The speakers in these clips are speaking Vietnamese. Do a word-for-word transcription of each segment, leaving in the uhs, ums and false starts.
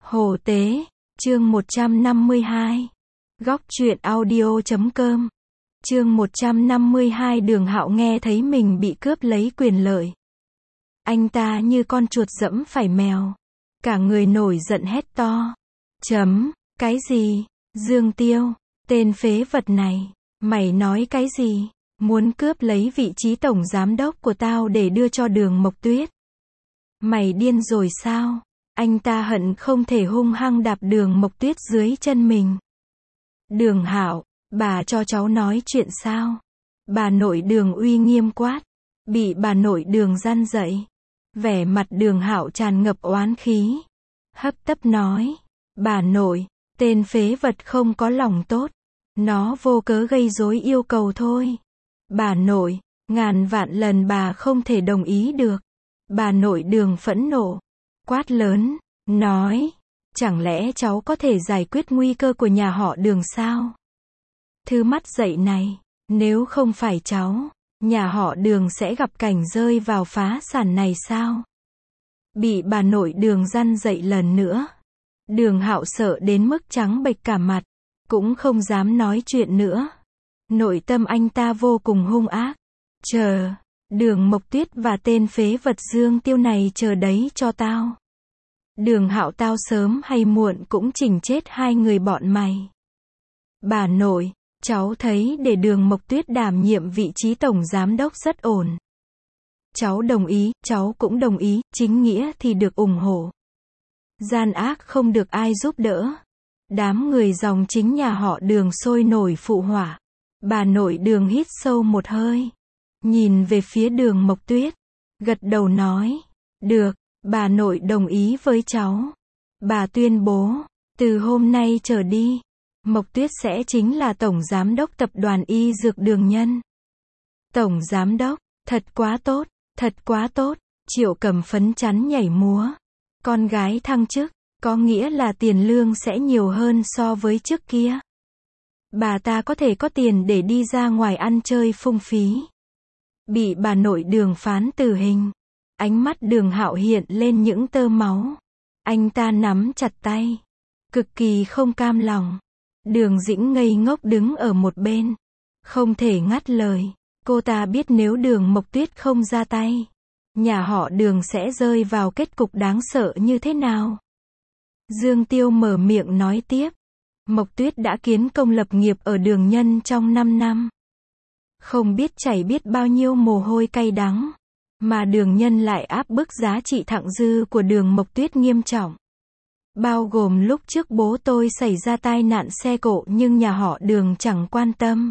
Hồ Tế, chương một trăm năm mươi hai. Góc truyện audio chấm com. Chương một trăm năm mươi hai. Đường Hạo nghe thấy mình bị cướp lấy quyền lợi. Anh ta như con chuột dẫm phải mèo. Cả người nổi giận hét to. Chấm, cái gì? Dương Tiêu, tên phế vật này, mày nói cái gì? Muốn cướp lấy vị trí tổng giám đốc của tao để đưa cho Đường Mộc Tuyết. Mày điên rồi sao? Anh ta hận không thể hung hăng đạp Đường Mộc Tuyết dưới chân mình. Đường Hạo, bà cho cháu nói chuyện sao? Bà nội Đường uy nghiêm quát. Bị bà nội Đường gian dậy. Vẻ mặt Đường Hạo tràn ngập oán khí. Hấp tấp nói. Bà nội, tên phế vật không có lòng tốt. Nó vô cớ gây rối yêu cầu thôi. Bà nội, ngàn vạn lần bà không thể đồng ý được. Bà nội Đường phẫn nộ. Quát lớn, nói, chẳng lẽ cháu có thể giải quyết nguy cơ của nhà họ Đường sao? Thứ mắt dậy này, nếu không phải cháu, nhà họ Đường sẽ gặp cảnh rơi vào phá sản này sao? Bị bà nội Đường răn dậy lần nữa. Đường Hạo sợ đến mức trắng bệch cả mặt, cũng không dám nói chuyện nữa. Nội tâm anh ta vô cùng hung ác. Chờ, Đường Mộc Tuyết và tên phế vật Dương Tiêu này chờ đấy cho tao. Đường Hạo, tao sớm hay muộn cũng chỉnh chết hai người bọn mày. Bà nội, cháu thấy để Đường Mộc Tuyết đảm nhiệm vị trí tổng giám đốc rất ổn. Cháu đồng ý, cháu cũng đồng ý, chính nghĩa thì được ủng hộ. Gian ác không được ai giúp đỡ. Đám người dòng chính nhà họ Đường sôi nổi phụ họa. Bà nội Đường hít sâu một hơi. Nhìn về phía Đường Mộc Tuyết. Gật đầu nói. Được, bà nội đồng ý với cháu. Bà tuyên bố, từ hôm nay trở đi, Mộc Tuyết sẽ chính là Tổng Giám đốc Tập đoàn Y Dược Đường Nhân. Tổng Giám đốc, thật quá tốt, thật quá tốt. Triệu Cầm phấn chắn nhảy múa. Con gái thăng chức, có nghĩa là tiền lương sẽ nhiều hơn so với trước kia. Bà ta có thể có tiền để đi ra ngoài ăn chơi phung phí. Bị bà nội Đường phán tử hình. Ánh mắt Đường Hạo hiện lên những tơ máu. Anh ta nắm chặt tay. Cực kỳ không cam lòng. Đường Dĩnh ngây ngốc đứng ở một bên. Không thể ngắt lời. Cô ta biết nếu Đường Mộc Tuyết không ra tay, nhà họ Đường sẽ rơi vào kết cục đáng sợ như thế nào. Dương Tiêu mở miệng nói tiếp. Mộc Tuyết đã kiến công lập nghiệp ở Đường Nhân trong năm năm. Không biết chảy biết bao nhiêu mồ hôi cay đắng. Mà Đường Nhân lại áp bức giá trị thặng dư của Đường Mộc Tuyết nghiêm trọng. Bao gồm lúc trước bố tôi xảy ra tai nạn xe cộ nhưng nhà họ Đường chẳng quan tâm.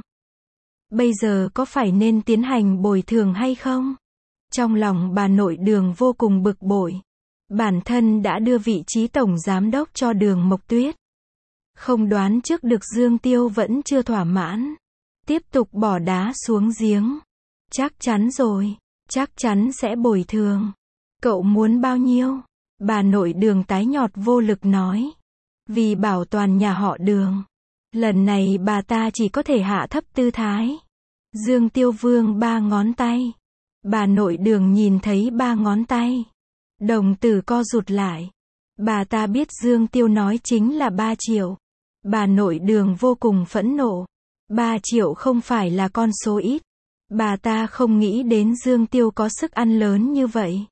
Bây giờ có phải nên tiến hành bồi thường hay không? Trong lòng bà nội Đường vô cùng bực bội. Bản thân đã đưa vị trí tổng giám đốc cho Đường Mộc Tuyết. Không đoán trước được Dương Tiêu vẫn chưa thỏa mãn. Tiếp tục bỏ đá xuống giếng. Chắc chắn rồi. Chắc chắn sẽ bồi thường. Cậu muốn bao nhiêu? Bà nội Đường tái nhợt vô lực nói. Vì bảo toàn nhà họ Đường, lần này bà ta chỉ có thể hạ thấp tư thái. Dương Tiêu vương ba ngón tay. Bà nội Đường nhìn thấy ba ngón tay. Đồng tử co rụt lại. Bà ta biết Dương Tiêu nói chính là ba triệu. Bà nội Đường vô cùng phẫn nộ. ba triệu không phải là con số ít. Bà ta không nghĩ đến Dương Tiêu có sức ăn lớn như vậy.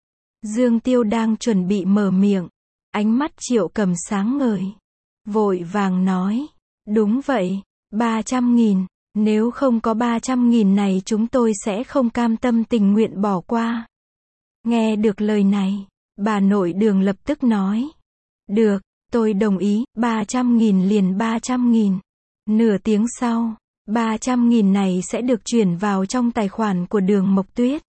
Dương Tiêu đang chuẩn bị mở miệng. Ánh mắt Triệu Cầm sáng ngời. Vội vàng nói. Đúng vậy, ba trăm nghìn. Nếu không có ba trăm nghìn này chúng tôi sẽ không cam tâm tình nguyện bỏ qua. Nghe được lời này, bà nội Đường lập tức nói. Được, tôi đồng ý, ba trăm nghìn liền ba trăm nghìn. Nửa tiếng sau, ba trăm nghìn này sẽ được chuyển vào trong tài khoản của Đường Mộc Tuyết.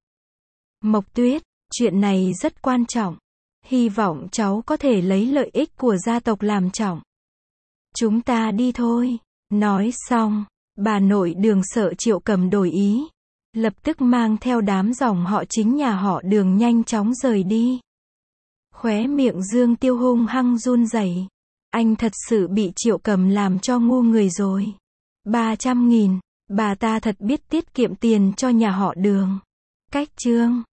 Mộc Tuyết, chuyện này rất quan trọng. Hy vọng cháu có thể lấy lợi ích của gia tộc làm trọng. Chúng ta đi thôi. Nói xong, bà nội Đường sợ Triệu Cầm đổi ý. Lập tức mang theo đám dòng họ chính nhà họ Đường nhanh chóng rời đi. Khóe miệng Dương Tiêu hung hăng run rẩy. Anh thật sự bị Triệu Cầm làm cho ngu người rồi. ba trăm nghìn, bà ta thật biết tiết kiệm tiền cho nhà họ Đường. Cách chương